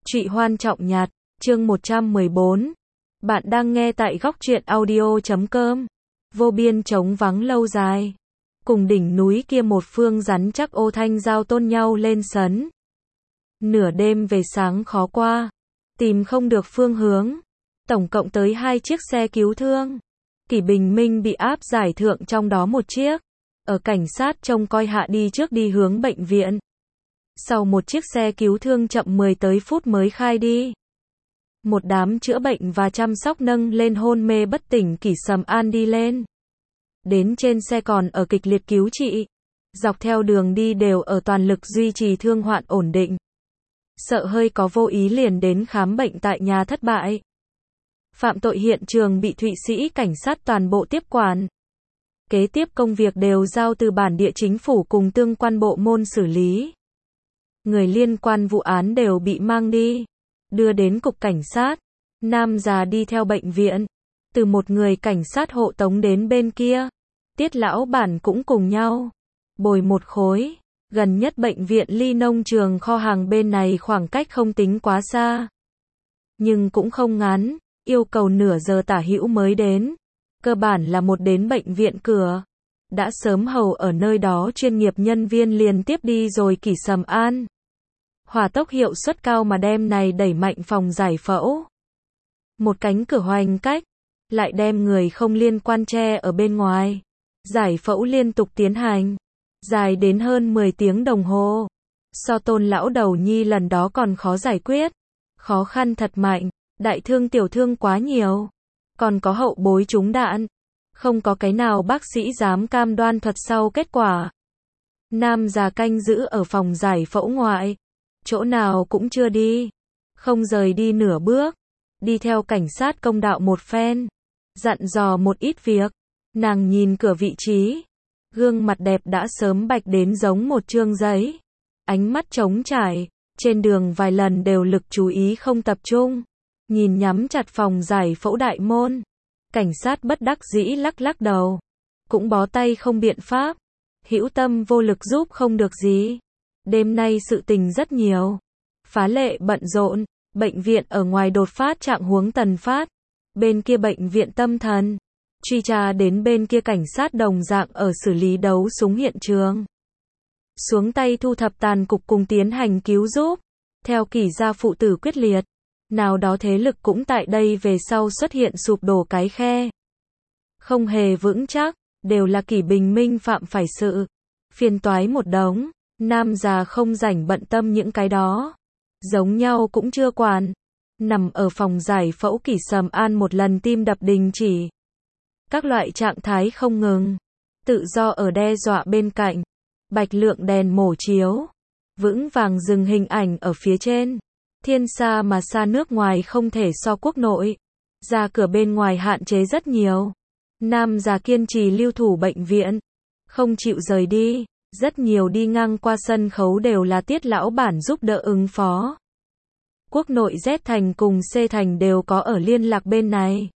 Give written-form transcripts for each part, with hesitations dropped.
Trụy Hoan Trọng Nhạt, chương 114. Bạn đang nghe tại góc truyện audio.com. Vô biên trống vắng lâu dài. Cùng đỉnh núi kia một phương rắn chắc ô thanh giao tôn nhau lên sấn. Nửa đêm về sáng khó qua. Tìm không được phương hướng. Tổng cộng tới 2 chiếc xe cứu thương. Kỷ Bình Minh bị áp giải thượng trong đó một chiếc. Ở cảnh sát trông coi hạ đi trước đi hướng bệnh viện. Sau một chiếc xe cứu thương chậm 10 tới phút mới khai đi. Một đám chữa bệnh và chăm sóc nâng lên hôn mê bất tỉnh Kỷ Sầm An đi lên. Đến trên xe còn ở kịch liệt cứu trị. Dọc theo đường đi đều ở toàn lực duy trì thương hoạn ổn định. Sợ hơi có vô ý liền đến khám bệnh tại nhà thất bại. Phạm tội hiện trường bị Thụy Sĩ cảnh sát toàn bộ tiếp quản. Kế tiếp công việc đều giao từ bản địa chính phủ cùng tương quan bộ môn xử lý. Người liên quan vụ án đều bị mang đi, đưa đến cục cảnh sát. Nam già đi theo bệnh viện, từ một người cảnh sát hộ tống đến bên kia. Tiết lão bản cũng cùng nhau, bồi một khối. Gần nhất bệnh viện ly nông trường kho hàng bên này khoảng cách không tính quá xa, nhưng cũng không ngắn, yêu cầu nửa giờ tả hữu mới đến. Cơ bản là một đến bệnh viện cửa. Đã sớm hầu ở nơi đó chuyên nghiệp nhân viên liền tiếp đi rồi Kỷ Sầm An. Hỏa tốc hiệu suất cao mà đem này đẩy mạnh phòng giải phẫu. Một cánh cửa hoành cách, lại đem người không liên quan che ở bên ngoài. Giải phẫu liên tục tiến hành, dài đến hơn 10 tiếng đồng hồ. So Tôn lão đầu nhi lần đó còn khó giải quyết. Khó khăn thật mạnh, đại thương tiểu thương quá nhiều. Còn có hậu bối trúng đạn. Không có cái nào bác sĩ dám cam đoan thuật sau kết quả. Nam già canh giữ ở phòng giải phẫu ngoại. Chỗ nào cũng chưa đi. Không rời đi nửa bước. Đi theo cảnh sát công đạo một phen. Dặn dò một ít việc. Nàng nhìn cửa vị trí. Gương mặt đẹp đã sớm bạch đến giống một chương giấy. Ánh mắt trống trải. Trên đường vài lần đều lực chú ý không tập trung. Nhìn nhắm chặt phòng giải phẫu đại môn. Cảnh sát bất đắc dĩ lắc lắc đầu. Cũng bó tay không biện pháp. Hữu tâm vô lực giúp không được gì. Đêm nay sự tình rất nhiều. Phá lệ bận rộn. Bệnh viện ở ngoài đột phát trạng huống tần phát. Bên kia bệnh viện tâm thần. Truy tra đến bên kia cảnh sát đồng dạng ở xử lý đấu súng hiện trường. Xuống tay thu thập tàn cục cùng tiến hành cứu giúp. Theo Kỷ gia phụ tử quyết liệt. Nào đó thế lực cũng tại đây về sau xuất hiện sụp đổ cái khe. Không hề vững chắc, đều là Kỷ Bình Minh phạm phải sự. Phiền toái một đống, nam già không rảnh bận tâm những cái đó. Giống nhau cũng chưa quản. Nằm ở phòng giải phẫu Kỷ Sầm An một lần tim đập đình chỉ. Các loại trạng thái không ngừng. Tự do ở đe dọa bên cạnh. Bạch lượng đèn mổ chiếu. Vững vàng dừng hình ảnh ở phía trên. Thiên xa mà xa nước ngoài không thể so quốc nội. Ra cửa bên ngoài hạn chế rất nhiều. Nam già kiên trì lưu thủ bệnh viện. Không chịu rời đi. Rất nhiều đi ngang qua sân khấu đều là Tiết lão bản giúp đỡ ứng phó. Quốc nội Z thành cùng C thành đều có ở liên lạc bên này.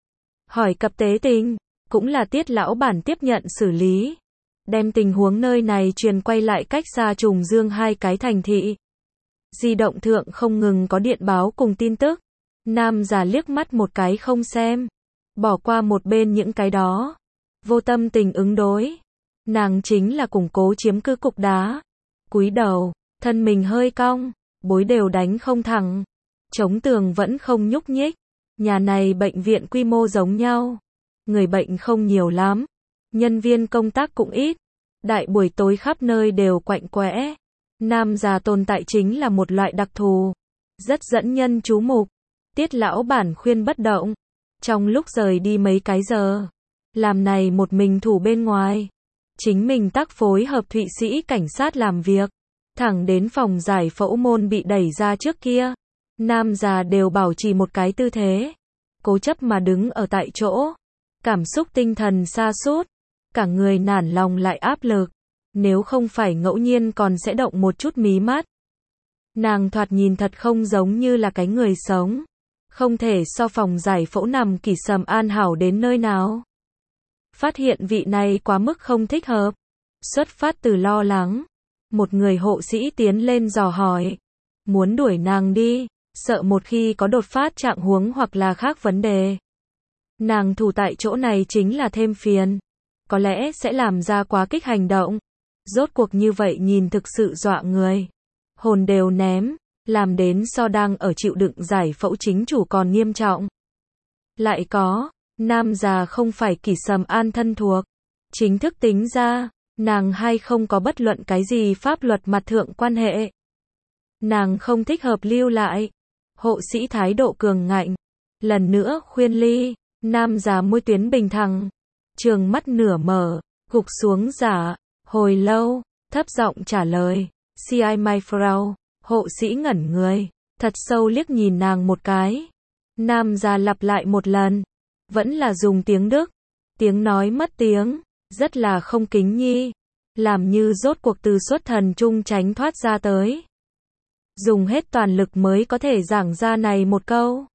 Hỏi cập tế tình, cũng là Tiết lão bản tiếp nhận xử lý. Đem tình huống nơi này truyền quay lại cách xa Trùng Dương 2 cái thành thị. Di động thượng không ngừng có điện báo cùng tin tức. Nam già liếc mắt một cái không xem. Bỏ qua một bên những cái đó. Vô tâm tình ứng đối. Nàng chính là củng cố chiếm cứ cục đá. Cúi đầu, thân mình hơi cong, bối đều đánh không thẳng. Chống tường vẫn không nhúc nhích. Nhà này bệnh viện quy mô giống nhau. Người bệnh không nhiều lắm. Nhân viên công tác cũng ít. Đại buổi tối khắp nơi đều quạnh quẽ. Nam già tồn tại chính là một loại đặc thù. Rất dẫn nhân chú mục. Tiết lão bản khuyên bất động. Trong lúc rời đi mấy cái giờ. Làm này một mình thủ bên ngoài. Chính mình tác phối hợp Thụy Sĩ cảnh sát làm việc. Thẳng đến phòng giải phẫu môn bị đẩy ra trước kia. Nam già đều bảo trì một cái tư thế. Cố chấp mà đứng ở tại chỗ. Cảm xúc tinh thần sa sút. Cả người nản lòng lại áp lực. Nếu không phải ngẫu nhiên còn sẽ động một chút mí mắt. Nàng thoạt nhìn thật không giống như là cái người sống. Không thể so phòng giải phẫu nằm Kỷ Sầm An hảo đến nơi nào. Phát hiện vị này quá mức không thích hợp. Xuất phát từ lo lắng. Một người hộ sĩ tiến lên dò hỏi. Muốn đuổi nàng đi. sợ một khi có đột phát trạng huống hoặc là khác vấn đề. Nàng thủ tại chỗ này chính là thêm phiền. Có lẽ sẽ làm ra quá kích hành động. Rốt cuộc như vậy nhìn thực sự dọa người. Hồn đều ném, làm đến so đang ở chịu đựng giải phẫu chính chủ còn nghiêm trọng. Lại có, nam già không phải Kỷ Sầm An thân thuộc. Chính thức tính ra, nàng hay không có bất luận cái gì pháp luật mặt thượng quan hệ. Nàng không thích hợp lưu lại. Hộ sĩ thái độ cường ngạnh. Lần nữa khuyên ly, nam già môi tuyến bình thẳng. Trường mắt nửa mở, gục xuống giả, hồi lâu, thấp giọng trả lời. CI my Frau, hộ sĩ ngẩn người, thật sâu liếc nhìn nàng một cái. Nam già lặp lại một lần, vẫn là dùng tiếng Đức, tiếng nói mất tiếng, rất là không kính nhi, làm như rốt cuộc từ xuất thần trung tránh thoát ra tới. Dùng hết toàn lực mới có thể giảng ra này một câu.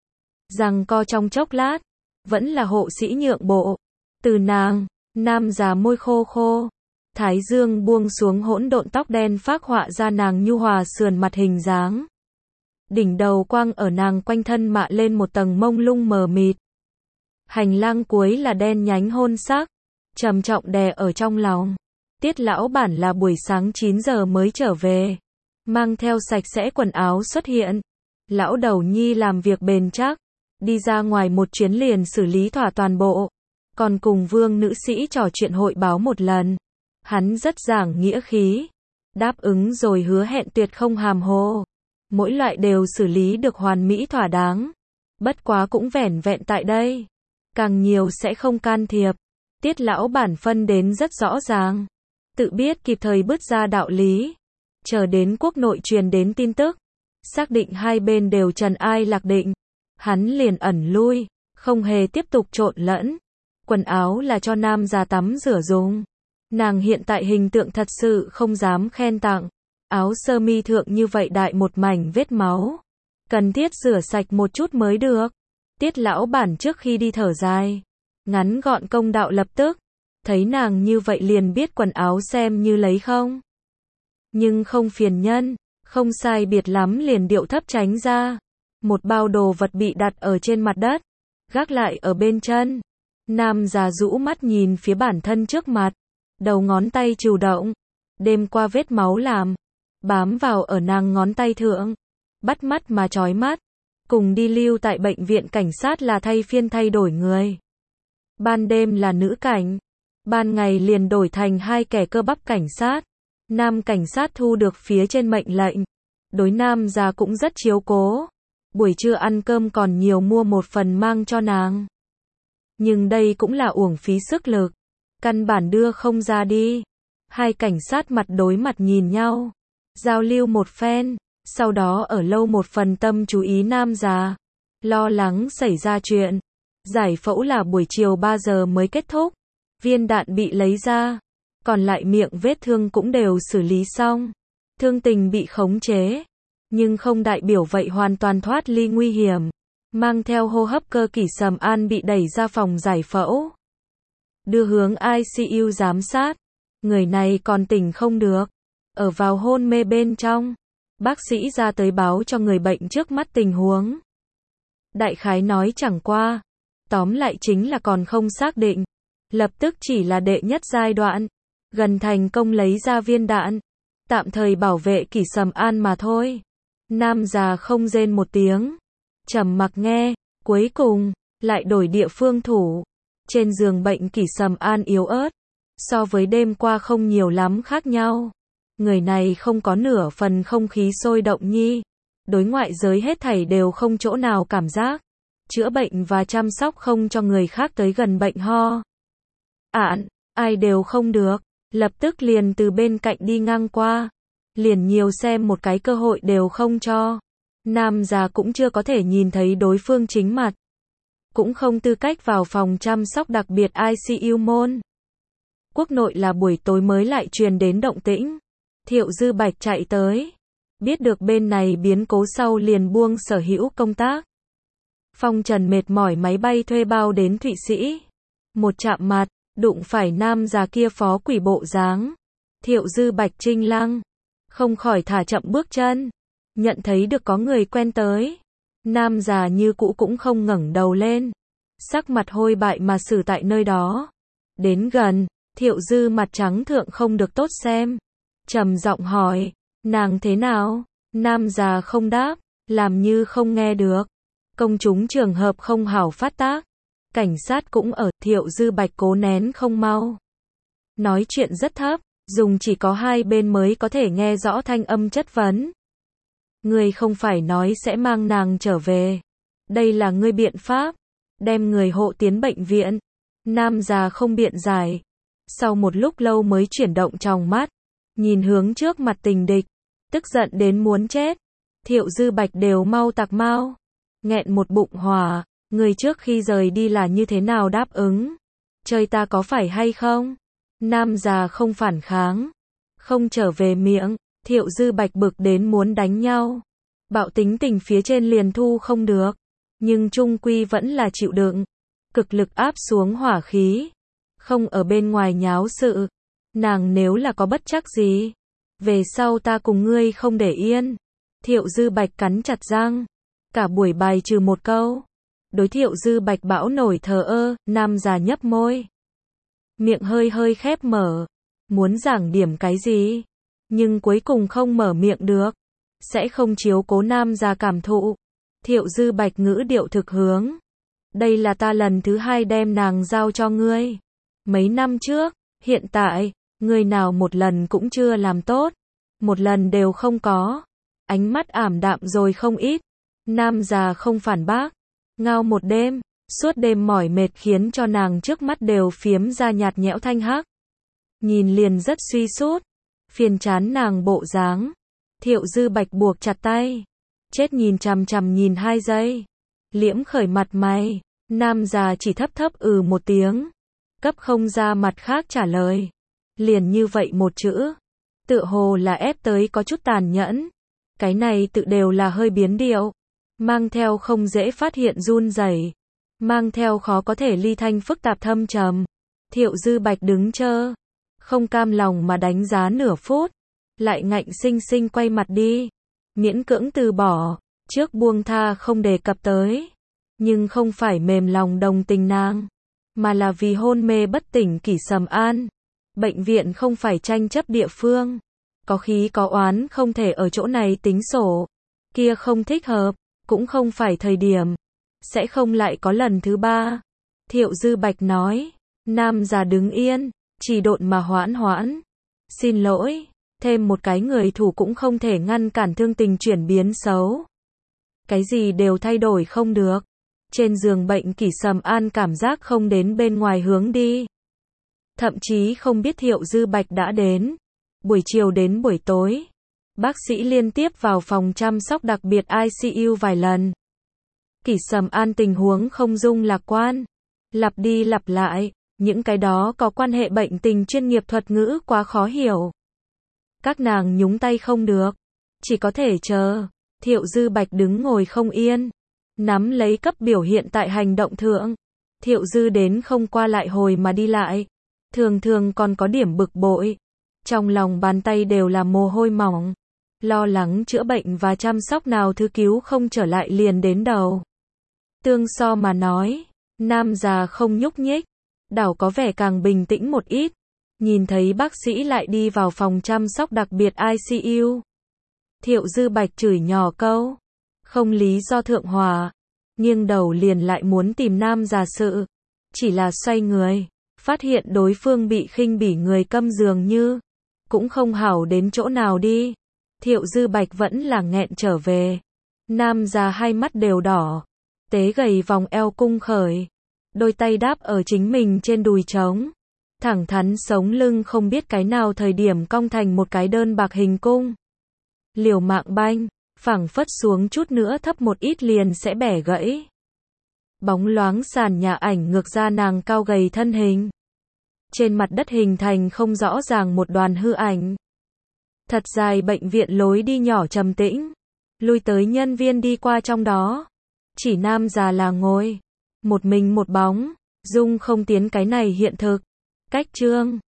Giằng co trong chốc lát, vẫn là hộ sĩ nhượng bộ. Từ nàng, nam già môi khô khô, thái dương buông xuống hỗn độn tóc đen phác họa ra nàng nhu hòa sườn mặt hình dáng. Đỉnh đầu quang ở nàng quanh thân mạ lên một tầng mông lung mờ mịt. Hành lang cuối là đen nhánh hôn sắc, trầm trọng đè ở trong lòng. Tiết lão bản là buổi sáng 9 giờ mới trở về, mang theo sạch sẽ quần áo xuất hiện. Lão đầu nhi làm việc bền chắc, đi ra ngoài một chuyến liền xử lý thỏa toàn bộ. Còn cùng Vương nữ sĩ trò chuyện hội báo một lần. Hắn rất giảng nghĩa khí, đáp ứng rồi hứa hẹn tuyệt không hàm hồ. Mỗi loại đều xử lý được hoàn mỹ thỏa đáng. Bất quá cũng vẻn vẹn tại đây. Càng nhiều sẽ không can thiệp. Tiết lão bản phân đến rất rõ ràng. Tự biết kịp thời bứt ra đạo lý. Chờ đến quốc nội truyền đến tin tức. Xác định hai bên đều trần ai lạc định. Hắn liền ẩn lui, không hề tiếp tục trộn lẫn. Quần áo là cho nam già tắm rửa dùng. Nàng hiện tại hình tượng thật sự không dám khen tặng. Áo sơ mi thượng như vậy đại một mảnh vết máu. Cần thiết rửa sạch một chút mới được. Tiết lão bản trước khi đi thở dài. Ngắn gọn công đạo lập tức. Thấy nàng như vậy liền biết quần áo xem như lấy không. Nhưng không phiền nhân, không sai biệt lắm liền điệu thấp tránh ra. Một bao đồ vật bị đặt ở trên mặt đất. Gác lại ở bên chân. Nam già rũ mắt nhìn phía bản thân trước mặt. Đầu ngón tay chủ động. Đêm qua vết máu làm. Bám vào ở nàng ngón tay thượng. Bắt mắt mà chói mắt. Cùng đi lưu tại bệnh viện cảnh sát là thay phiên thay đổi người. Ban đêm là nữ cảnh. Ban ngày liền đổi thành hai kẻ cơ bắp cảnh sát. Nam cảnh sát thu được phía trên mệnh lệnh. Đối nam già cũng rất chiếu cố. Buổi trưa ăn cơm còn nhiều mua một phần mang cho nàng. Nhưng đây cũng là uổng phí sức lực. Căn bản đưa không ra đi. Hai cảnh sát mặt đối mặt nhìn nhau. Giao lưu một phen. Sau đó ở lâu một phần tâm chú ý nam già. Lo lắng xảy ra chuyện. Giải phẫu là buổi chiều 3 giờ mới kết thúc. Viên đạn bị lấy ra. Còn lại miệng vết thương cũng đều xử lý xong. Thương tình bị khống chế. Nhưng không đại biểu vậy hoàn toàn thoát ly nguy hiểm. Mang theo hô hấp cơ Kỷ Sầm An bị đẩy ra phòng giải phẫu. Đưa hướng ICU giám sát. Người này còn tỉnh không được. Ở vào hôn mê bên trong. Bác sĩ ra tới báo cho người bệnh trước mắt tình huống. Đại khái nói chẳng qua. Tóm lại chính là còn không xác định. Lập tức chỉ là đệ nhất giai đoạn. Gần thành công lấy ra viên đạn. Tạm thời bảo vệ Kỷ Sầm An mà thôi. Nam già không rên một tiếng. Trầm mặc nghe. Cuối cùng, lại đổi địa phương thủ. Trên giường bệnh Kỷ Sầm An yếu ớt. So với đêm qua không nhiều lắm khác nhau. Người này không có nửa phần không khí sôi động nhi. Đối ngoại giới hết thảy đều không chỗ nào cảm giác. Chữa bệnh và chăm sóc không cho người khác tới gần bệnh ho. Ai đều không được. Lập tức liền từ bên cạnh đi ngang qua. Liền nhiều xem một cái cơ hội đều không cho. Nam già cũng chưa có thể nhìn thấy đối phương chính mặt. Cũng không tư cách vào phòng chăm sóc đặc biệt ICU môn. Quốc nội là buổi tối mới lại truyền đến động tĩnh. Thiệu Dư Bạch chạy tới. Biết được bên này biến cố sau liền buông sở hữu công tác. Phong trần mệt mỏi máy bay thuê bao đến Thụy Sĩ. Một chạm mặt, đụng phải nam già kia phó quỷ bộ dáng. Thiệu Dư Bạch trinh lăng. Không khỏi thả chậm bước chân. Nhận thấy được có người quen tới. Nam già như cũ cũng không ngẩng đầu lên. Sắc mặt hôi bại mà xử tại nơi đó. Đến gần, Thiệu Dư mặt trắng thượng không được tốt xem. Trầm giọng hỏi, nàng thế nào? Nam già không đáp, làm như không nghe được. Công chúng trường hợp không hảo phát tác. Cảnh sát cũng ở, Thiệu Dư Bạch cố nén không mau. Nói chuyện rất thấp, dùng chỉ có hai bên mới có thể nghe rõ thanh âm chất vấn. Ngươi không phải nói sẽ mang nàng trở về. Đây là ngươi biện pháp. Đem người hộ tiến bệnh viện. Nam già không biện giải. Sau một lúc lâu mới chuyển động tròng mắt. Nhìn hướng trước mặt tình địch. Tức giận đến muốn chết. Thiệu Dư Bạch đều mau tạc mau. Nghẹn một bụng hỏa. Người trước khi rời đi là như thế nào đáp ứng? Chơi ta có phải hay không? Nam già không phản kháng. Không trở về miệng. Thiệu Dư Bạch bực đến muốn đánh nhau. Bạo tính tình phía trên liền thu không được. Nhưng trung quy vẫn là chịu đựng. Cực lực áp xuống hỏa khí. Không ở bên ngoài nháo sự. Nàng nếu là có bất trắc gì. Về sau ta cùng ngươi không để yên. Thiệu Dư Bạch cắn chặt răng. Cả buổi bài trừ một câu. Đối Thiệu Dư Bạch bão nổi thờ ơ. Nam già nhấp môi. Miệng hơi hơi khép mở. Muốn giảng điểm cái gì. Nhưng cuối cùng không mở miệng được. Sẽ không chiếu cố nam già cảm thụ. Thiệu Dư Bạch ngữ điệu thực hướng. Đây là ta lần thứ hai đem nàng giao cho ngươi. Mấy năm trước, hiện tại, ngươi nào một lần cũng chưa làm tốt. Một lần đều không có. Ánh mắt ảm đạm rồi không ít. Nam già không phản bác. Ngao một đêm, suốt đêm mỏi mệt khiến cho nàng trước mắt đều phiếm ra nhạt nhẽo thanh hắc. Nhìn liền rất suy sút. Phiền chán nàng bộ dáng. Thiệu Dư Bạch buộc chặt tay. Chết nhìn chằm chằm nhìn 2 giây. Liễm khởi mặt mày. Nam già chỉ thấp thấp một tiếng. Cấp không ra mặt khác trả lời. Liền như vậy một chữ. Tựa hồ là ép tới có chút tàn nhẫn. Cái này tự đều là hơi biến điệu. Mang theo không dễ phát hiện run rẩy. Mang theo khó có thể ly thanh phức tạp thâm trầm. Thiệu Dư Bạch đứng chơ. Không cam lòng mà đánh giá nửa phút. Lại ngạnh sinh sinh quay mặt đi. Miễn cưỡng từ bỏ. Trước buông tha không đề cập tới. Nhưng không phải mềm lòng đồng tình nàng. Mà là vì hôn mê bất tỉnh Kỷ Sầm An. Bệnh viện không phải tranh chấp địa phương. Có khí có oán không thể ở chỗ này tính sổ. Kia không thích hợp. Cũng không phải thời điểm. Sẽ không lại có lần thứ 3. Thiệu Dư Bạch nói. Nam già đứng yên. Chỉ độn mà hoãn hoãn. Xin lỗi. Thêm một cái người thủ cũng không thể ngăn cản thương tình chuyển biến xấu. Cái gì đều thay đổi không được. Trên giường bệnh Kỷ Sầm An cảm giác không đến bên ngoài hướng đi. Thậm chí không biết Thiệu Dư Bạch đã đến. Buổi chiều đến buổi tối. Bác sĩ liên tiếp vào phòng chăm sóc đặc biệt ICU vài lần. Kỷ Sầm An tình huống không dung lạc quan. Lặp đi lặp lại. Những cái đó có quan hệ bệnh tình chuyên nghiệp thuật ngữ quá khó hiểu. Các nàng nhúng tay không được. Chỉ có thể chờ. Thiệu Dư Bạch đứng ngồi không yên. Nắm lấy cấp biểu hiện tại hành động thượng. Thiệu Dư đến không qua lại hồi mà đi lại. Thường thường còn có điểm bực bội. Trong lòng bàn tay đều là mồ hôi mỏng. Lo lắng chữa bệnh và chăm sóc nào thứ cứu không trở lại liền đến đầu. Tương so mà nói. Nam già không nhúc nhích. Đảo có vẻ càng bình tĩnh một ít. Nhìn thấy bác sĩ lại đi vào phòng chăm sóc đặc biệt ICU. Thiệu Dư Bạch chửi nhỏ câu. Không lý do thượng hòa. Nghiêng đầu liền lại muốn tìm nam già sự. Chỉ là xoay người. Phát hiện đối phương bị khinh bỉ người câm dường như. Cũng không hảo đến chỗ nào đi. Thiệu Dư Bạch vẫn là nghẹn trở về. Nam già hai mắt đều đỏ. Tế gầy vòng eo cung khởi. Đôi tay đáp ở chính mình trên đùi trống. Thẳng thắn sống lưng không biết cái nào thời điểm cong thành một cái đơn bạc hình cung. Liều mạng banh, phẳng phất xuống chút nữa thấp một ít liền sẽ bẻ gãy. Bóng loáng sàn nhà ảnh ngược ra nàng cao gầy thân hình. Trên mặt đất hình thành không rõ ràng một đoàn hư ảnh. Thật dài bệnh viện lối đi nhỏ trầm tĩnh. Lui tới nhân viên đi qua trong đó. Chỉ nam già là ngồi. Một mình một bóng. Dung không tiến cái này hiện thực. Cách trương.